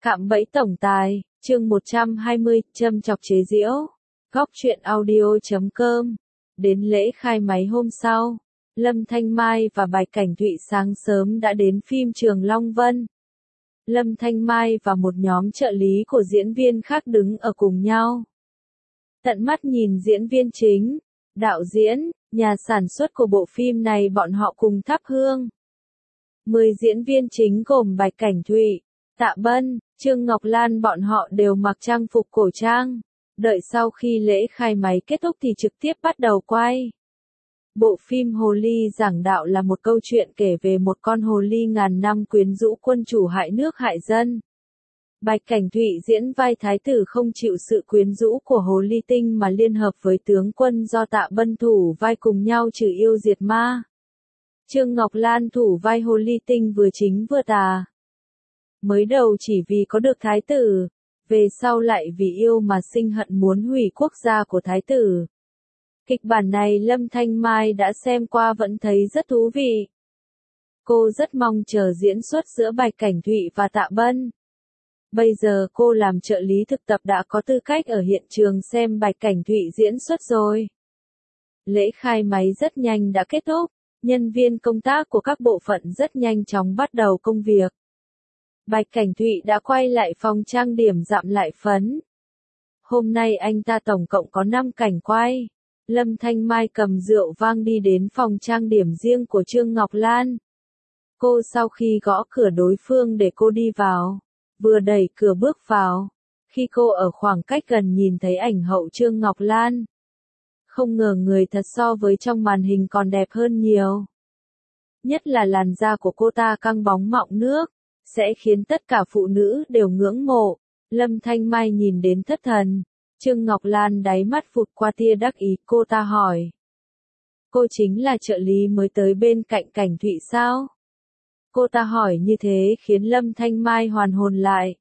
Cạm bẫy tổng tài, chương 120, châm chọc chế giễu. Góc truyện audio.com. Đến lễ khai máy hôm sau, Lâm Thanh Mai và Bạch Cảnh Thụy sáng sớm đã đến phim trường Long Vân. Lâm Thanh Mai và một nhóm trợ lý của diễn viên khác đứng ở cùng nhau. Tận mắt nhìn diễn viên chính, đạo diễn, nhà sản xuất của bộ phim này bọn họ cùng thắp hương. 10 diễn viên chính gồm Bạch Cảnh Thụy, Tạ Bân, Trương Ngọc Lan bọn họ đều mặc trang phục cổ trang. Đợi sau khi lễ khai máy kết thúc thì trực tiếp bắt đầu quay. Bộ phim Hồ Ly giảng đạo là một câu chuyện kể về một con hồ ly ngàn năm quyến rũ quân chủ hại nước hại dân. Bạch Cảnh Thụy diễn vai thái tử không chịu sự quyến rũ của hồ ly tinh mà liên hợp với tướng quân do Tạ Bân thủ vai cùng nhau trừ yêu diệt ma. Trương Ngọc Lan thủ vai hồ ly tinh vừa chính vừa tà. Mới đầu chỉ vì có được thái tử, về sau lại vì yêu mà sinh hận muốn hủy quốc gia của thái tử. Kịch bản này Lâm Thanh Mai đã xem qua vẫn thấy rất thú vị. Cô rất mong chờ diễn xuất giữa Bạch Cảnh Thụy và Tạ Bân. Bây giờ cô làm trợ lý thực tập đã có tư cách ở hiện trường xem Bạch Cảnh Thụy diễn xuất rồi. Lễ khai máy rất nhanh đã kết thúc, nhân viên công tác của các bộ phận rất nhanh chóng bắt đầu công việc. Bạch Cảnh Thụy đã quay lại phòng trang điểm dặm lại phấn. Hôm nay anh ta tổng cộng có 5 cảnh quay. Lâm Thanh Mai cầm rượu vang đi đến phòng trang điểm riêng của Trương Ngọc Lan. Cô sau khi gõ cửa đối phương để cô đi vào, vừa đẩy cửa bước vào. Khi cô ở khoảng cách gần nhìn thấy ảnh hậu Trương Ngọc Lan. Không ngờ người thật so với trong màn hình còn đẹp hơn nhiều. Nhất là làn da của cô ta căng bóng mọng nước, sẽ khiến tất cả phụ nữ đều ngưỡng mộ. Lâm Thanh Mai nhìn đến thất thần. Trương Ngọc Lan đáy mắt phụt qua tia đắc ý, cô ta hỏi. Cô chính là trợ lý mới tới bên cạnh Cảnh Thụy sao? Cô ta hỏi như thế khiến Lâm Thanh Mai hoàn hồn lại.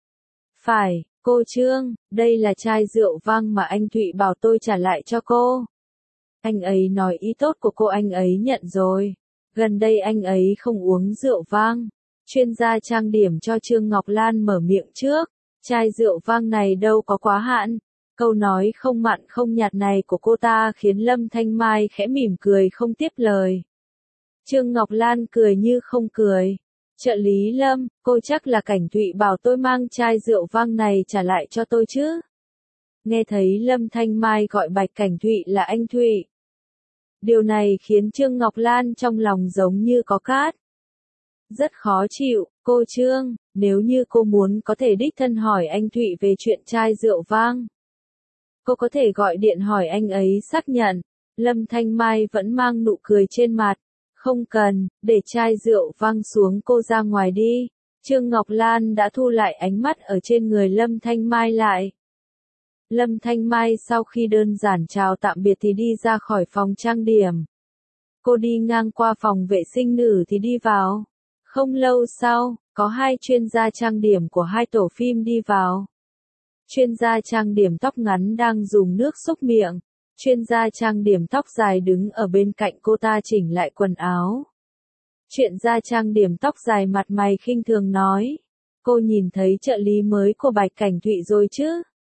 Phải, cô Trương, đây là chai rượu vang mà anh Thụy bảo tôi trả lại cho cô. Anh ấy nói ý tốt của cô anh ấy nhận rồi. Gần đây anh ấy không uống rượu vang. Chuyên gia trang điểm cho Trương Ngọc Lan mở miệng trước. Chai rượu vang này đâu có quá hạn. Câu nói không mặn không nhạt này của cô ta khiến Lâm Thanh Mai khẽ mỉm cười không tiếp lời. Trương Ngọc Lan cười như không cười. Trợ lý Lâm, cô chắc là Cảnh Thụy bảo tôi mang chai rượu vang này trả lại cho tôi chứ? Nghe thấy Lâm Thanh Mai gọi Bạch Cảnh Thụy là anh Thụy. Điều này khiến Trương Ngọc Lan trong lòng giống như có cát. Rất khó chịu, cô Trương, nếu như cô muốn có thể đích thân hỏi anh Thụy về chuyện chai rượu vang. Cô có thể gọi điện hỏi anh ấy xác nhận. Lâm Thanh Mai vẫn mang nụ cười trên mặt. Không cần, để chai rượu vang xuống, cô ra ngoài đi. Trương Ngọc Lan đã thu lại ánh mắt ở trên người Lâm Thanh Mai lại. Lâm Thanh Mai sau khi đơn giản chào tạm biệt thì đi ra khỏi phòng trang điểm. Cô đi ngang qua phòng vệ sinh nữ thì đi vào. Không lâu sau, có 2 chuyên gia trang điểm của 2 tổ phim đi vào. Chuyên gia trang điểm tóc ngắn đang dùng nước xúc miệng. Chuyên gia trang điểm tóc dài đứng ở bên cạnh cô ta chỉnh lại quần áo. Chuyên gia trang điểm tóc dài mặt mày khinh thường nói. Cô nhìn thấy trợ lý mới của Bạch Cảnh Thụy rồi chứ?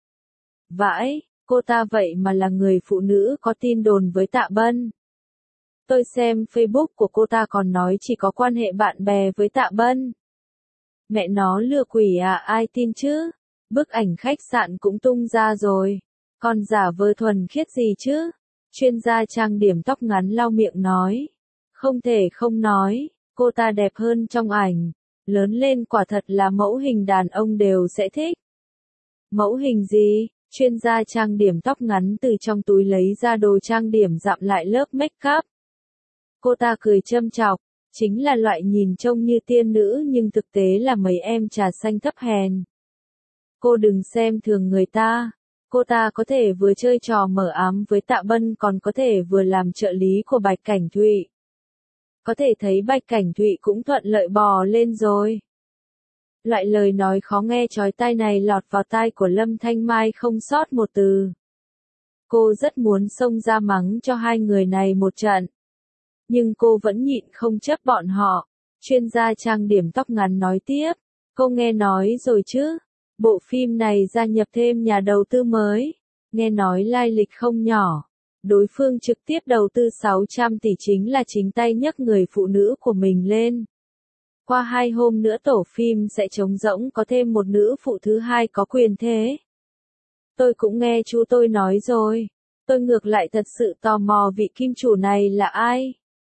Vãi, cô ta vậy mà là người phụ nữ có tin đồn với Tạ Bân. Tôi xem Facebook của cô ta còn nói chỉ có quan hệ bạn bè với Tạ Bân. Mẹ nó lừa quỷ à, ai tin chứ? Bức ảnh khách sạn cũng tung ra rồi. Còn giả vờ thuần khiết gì chứ? Chuyên gia trang điểm tóc ngắn lau miệng nói. Không thể không nói, cô ta đẹp hơn trong ảnh. Lớn lên quả thật là mẫu hình đàn ông đều sẽ thích. Mẫu hình gì? Chuyên gia trang điểm tóc ngắn từ trong túi lấy ra đồ trang điểm dặm lại lớp make up. Cô ta cười châm chọc, chính là loại nhìn trông như tiên nữ nhưng thực tế là mấy em trà xanh thấp hèn. Cô đừng xem thường người ta. Cô ta có thể vừa chơi trò mở ám với Tạ Bân còn có thể vừa làm trợ lý của Bạch Cảnh Thụy. Có thể thấy Bạch Cảnh Thụy cũng thuận lợi bò lên rồi. Loại lời nói khó nghe chói tai này lọt vào tai của Lâm Thanh Mai không sót một từ. Cô rất muốn xông ra mắng cho 2 người này một trận. Nhưng cô vẫn nhịn không chấp bọn họ. Chuyên gia trang điểm tóc ngắn nói tiếp. Cô nghe nói rồi chứ? Bộ phim này gia nhập thêm nhà đầu tư mới. Nghe nói lai lịch không nhỏ. Đối phương trực tiếp đầu tư 600 tỷ chính là chính tay nhấc người phụ nữ của mình lên. Qua 2 hôm nữa tổ phim sẽ trống rỗng có thêm một nữ phụ thứ hai có quyền thế. Tôi cũng nghe chú tôi nói rồi. Tôi ngược lại thật sự tò mò vị kim chủ này là ai.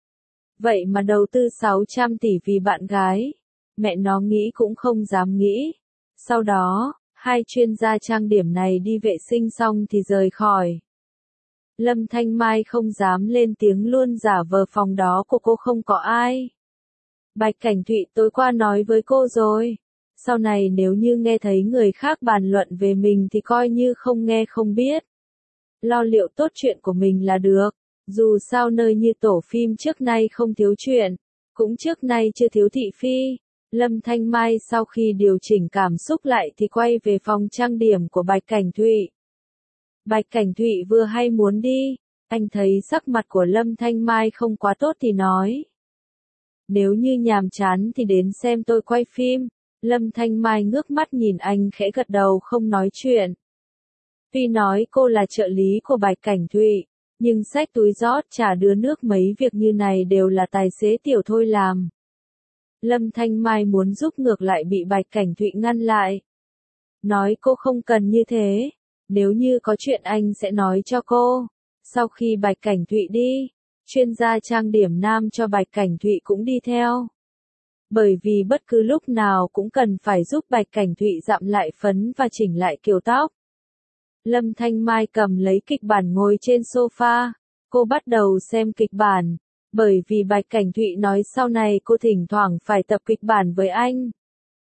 Vậy mà đầu tư 600 tỷ vì bạn gái. Mẹ nó nghĩ cũng không dám nghĩ. Sau đó, hai chuyên gia trang điểm này đi vệ sinh xong thì rời khỏi. Lâm Thanh Mai không dám lên tiếng luôn, giả vờ phòng đó của cô không có ai. Bạch Cảnh Thụy tối qua nói với cô rồi. Sau này nếu như nghe thấy người khác bàn luận về mình thì coi như không nghe không biết. Lo liệu tốt chuyện của mình là được. Dù sao nơi như tổ phim trước nay không thiếu chuyện. Cũng trước nay chưa thiếu thị phi. Lâm Thanh Mai sau khi điều chỉnh cảm xúc lại thì quay về phòng trang điểm của Bạch Cảnh Thụy. Bạch Cảnh Thụy vừa hay muốn đi. Anh thấy sắc mặt của Lâm Thanh Mai không quá tốt thì nói. Nếu như nhàm chán thì đến xem tôi quay phim. Lâm Thanh Mai ngước mắt nhìn anh khẽ gật đầu không nói chuyện. Tuy nói cô là trợ lý của Bạch Cảnh Thụy, nhưng xách túi rót trà đưa nước mấy việc như này đều là tài xế tiểu thôi làm. Lâm Thanh Mai muốn giúp ngược lại bị Bạch Cảnh Thụy ngăn lại. Nói cô không cần như thế. Nếu như có chuyện anh sẽ nói cho cô. Sau khi Bạch Cảnh Thụy đi, chuyên gia trang điểm nam cho Bạch Cảnh Thụy cũng đi theo. Bởi vì bất cứ lúc nào cũng cần phải giúp Bạch Cảnh Thụy dặm lại phấn và chỉnh lại kiểu tóc. Lâm Thanh Mai cầm lấy kịch bản ngồi trên sofa. Cô bắt đầu xem kịch bản. Bởi vì Bạch Cảnh Thụy nói sau này cô thỉnh thoảng phải tập kịch bản với anh.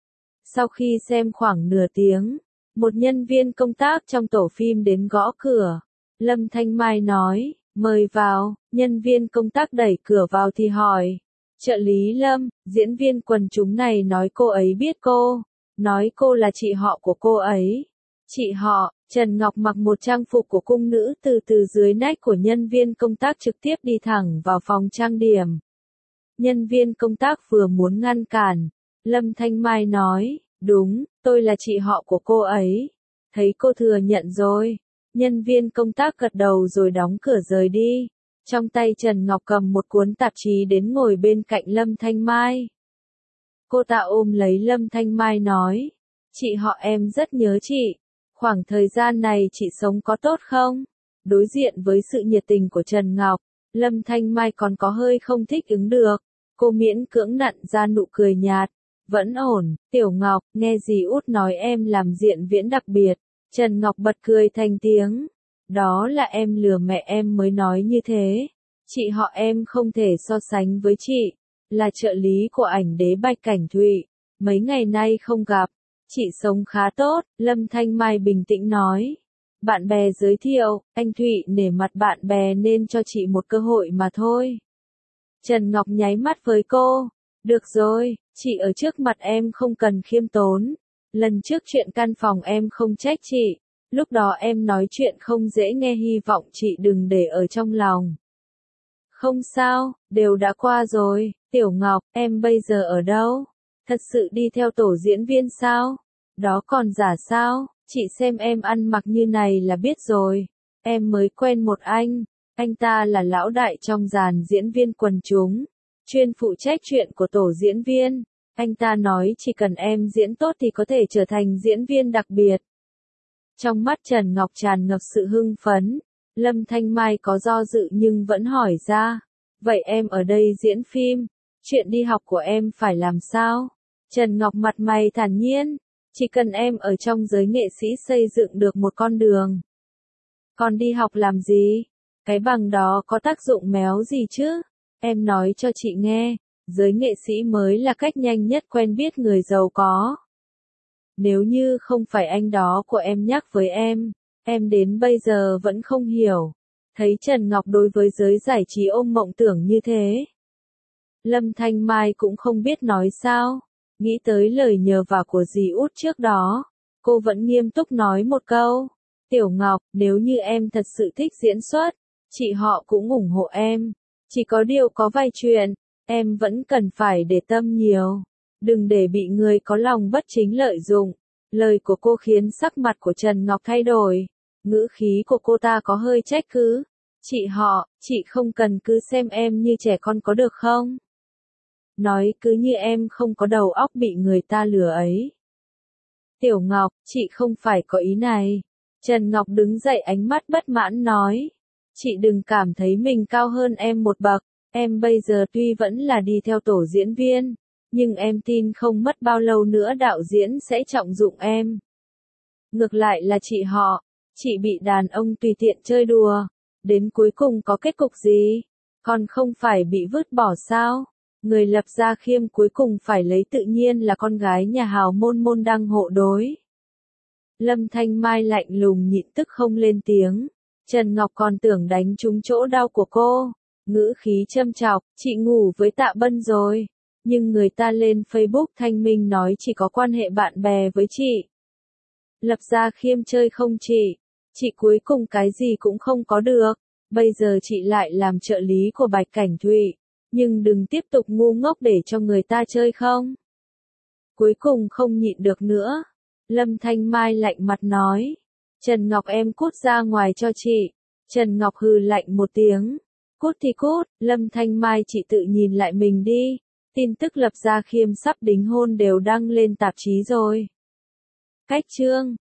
Sau khi xem khoảng nửa tiếng, một nhân viên công tác trong tổ phim đến gõ cửa. Lâm Thanh Mai nói, mời vào. Nhân viên công tác đẩy cửa vào thì hỏi. Trợ lý Lâm, diễn viên quần chúng này nói cô ấy biết cô. Nói cô là chị họ của cô ấy. Chị họ, Trần Ngọc mặc một trang phục của cung nữ từ dưới nách của nhân viên công tác trực tiếp đi thẳng vào phòng trang điểm. Nhân viên công tác vừa muốn ngăn cản. Lâm Thanh Mai nói, đúng, tôi là chị họ của cô ấy. Thấy cô thừa nhận rồi. Nhân viên công tác gật đầu rồi đóng cửa rời đi. Trong tay Trần Ngọc cầm một cuốn tạp chí đến ngồi bên cạnh Lâm Thanh Mai. Cô ta ôm lấy Lâm Thanh Mai nói, chị họ em rất nhớ chị. Khoảng thời gian này chị sống có tốt không? Đối diện với sự nhiệt tình của Trần Ngọc, Lâm Thanh Mai còn có hơi không thích ứng được. Cô miễn cưỡng nặn ra nụ cười nhạt. Vẫn ổn, Tiểu Ngọc, nghe dì út nói em làm diện viễn đặc biệt. Trần Ngọc bật cười thành tiếng. Đó là em lừa mẹ em mới nói như thế. Chị họ em không thể so sánh với chị. Là trợ lý của ảnh đế Bạch Cảnh Thụy. Mấy ngày nay không gặp. Chị sống khá tốt, Lâm Thanh Mai bình tĩnh nói. Bạn bè giới thiệu, anh Thụy nể mặt bạn bè nên cho chị một cơ hội mà thôi. Trần Ngọc nháy mắt với cô. Được rồi, chị ở trước mặt em không cần khiêm tốn. Lần trước chuyện căn phòng em không trách chị. Lúc đó em nói chuyện không dễ nghe, hy vọng chị đừng để ở trong lòng. Không sao, đều đã qua rồi. Tiểu Ngọc, em bây giờ ở đâu? Thật sự đi theo tổ diễn viên sao? Đó còn giả sao? Chị xem em ăn mặc như này là biết rồi. Em mới quen một anh ta là lão đại trong dàn diễn viên quần chúng, chuyên phụ trách chuyện của tổ diễn viên. Anh ta nói chỉ cần em diễn tốt thì có thể trở thành diễn viên đặc biệt. Trong mắt Trần Ngọc tràn ngập sự hưng phấn. Lâm Thanh Mai có do dự nhưng vẫn hỏi ra. Vậy em ở đây diễn phim, chuyện đi học của em phải làm sao? Trần Ngọc mặt mày thản nhiên. Chỉ cần em ở trong giới nghệ sĩ xây dựng được một con đường. Còn đi học làm gì? Cái bằng đó có tác dụng méo gì chứ? Em nói cho chị nghe, giới nghệ sĩ mới là cách nhanh nhất quen biết người giàu có. Nếu như không phải anh đó của em nhắc với em đến bây giờ vẫn không hiểu. Thấy Trần Ngọc đối với giới giải trí ôm mộng tưởng như thế. Lâm Thanh Mai cũng không biết nói sao. Nghĩ tới lời nhờ vả của dì út trước đó. Cô vẫn nghiêm túc nói một câu. Tiểu Ngọc, nếu như em thật sự thích diễn xuất, chị họ cũng ủng hộ em. Chỉ có điều có vài chuyện, em vẫn cần phải để tâm nhiều. Đừng để bị người có lòng bất chính lợi dụng. Lời của cô khiến sắc mặt của Trần Ngọc thay đổi. Ngữ khí của cô ta có hơi trách cứ. Chị không cần cứ xem em như trẻ con có được không? Nói cứ như em không có đầu óc bị người ta lừa ấy. Tiểu Ngọc, chị không phải có ý này. Trần Ngọc đứng dậy ánh mắt bất mãn nói. Chị đừng cảm thấy mình cao hơn em một bậc. Em bây giờ tuy vẫn là đi theo tổ diễn viên, nhưng em tin không mất bao lâu nữa đạo diễn sẽ trọng dụng em. Ngược lại là chị bị đàn ông tùy tiện chơi đùa. Đến cuối cùng có kết cục gì? Còn không phải bị vứt bỏ sao? Người lập gia khiêm cuối cùng phải lấy tự nhiên là con gái nhà hào môn môn đăng hộ đối. Lâm Thanh Mai lạnh lùng nhịn tức không lên tiếng. Trần Ngọc còn tưởng đánh trúng chỗ đau của cô. Ngữ khí châm chọc, chị ngủ với Tạ Bân rồi. Nhưng người ta lên Facebook thanh minh nói chỉ có quan hệ bạn bè với chị. Lập gia khiêm chơi không chị cuối cùng cái gì cũng không có được. Bây giờ chị lại làm trợ lý của Bạch Cảnh Thụy. Nhưng đừng tiếp tục ngu ngốc để cho người ta chơi không. Cuối cùng không nhịn được nữa. Lâm Thanh Mai lạnh mặt nói. Trần Ngọc em cút ra ngoài cho chị. Trần Ngọc hừ lạnh một tiếng. Cút thì cút, Lâm Thanh Mai chị tự nhìn lại mình đi. Tin tức Lập Gia Khiêm sắp đính hôn đều đăng lên tạp chí rồi. Cách chương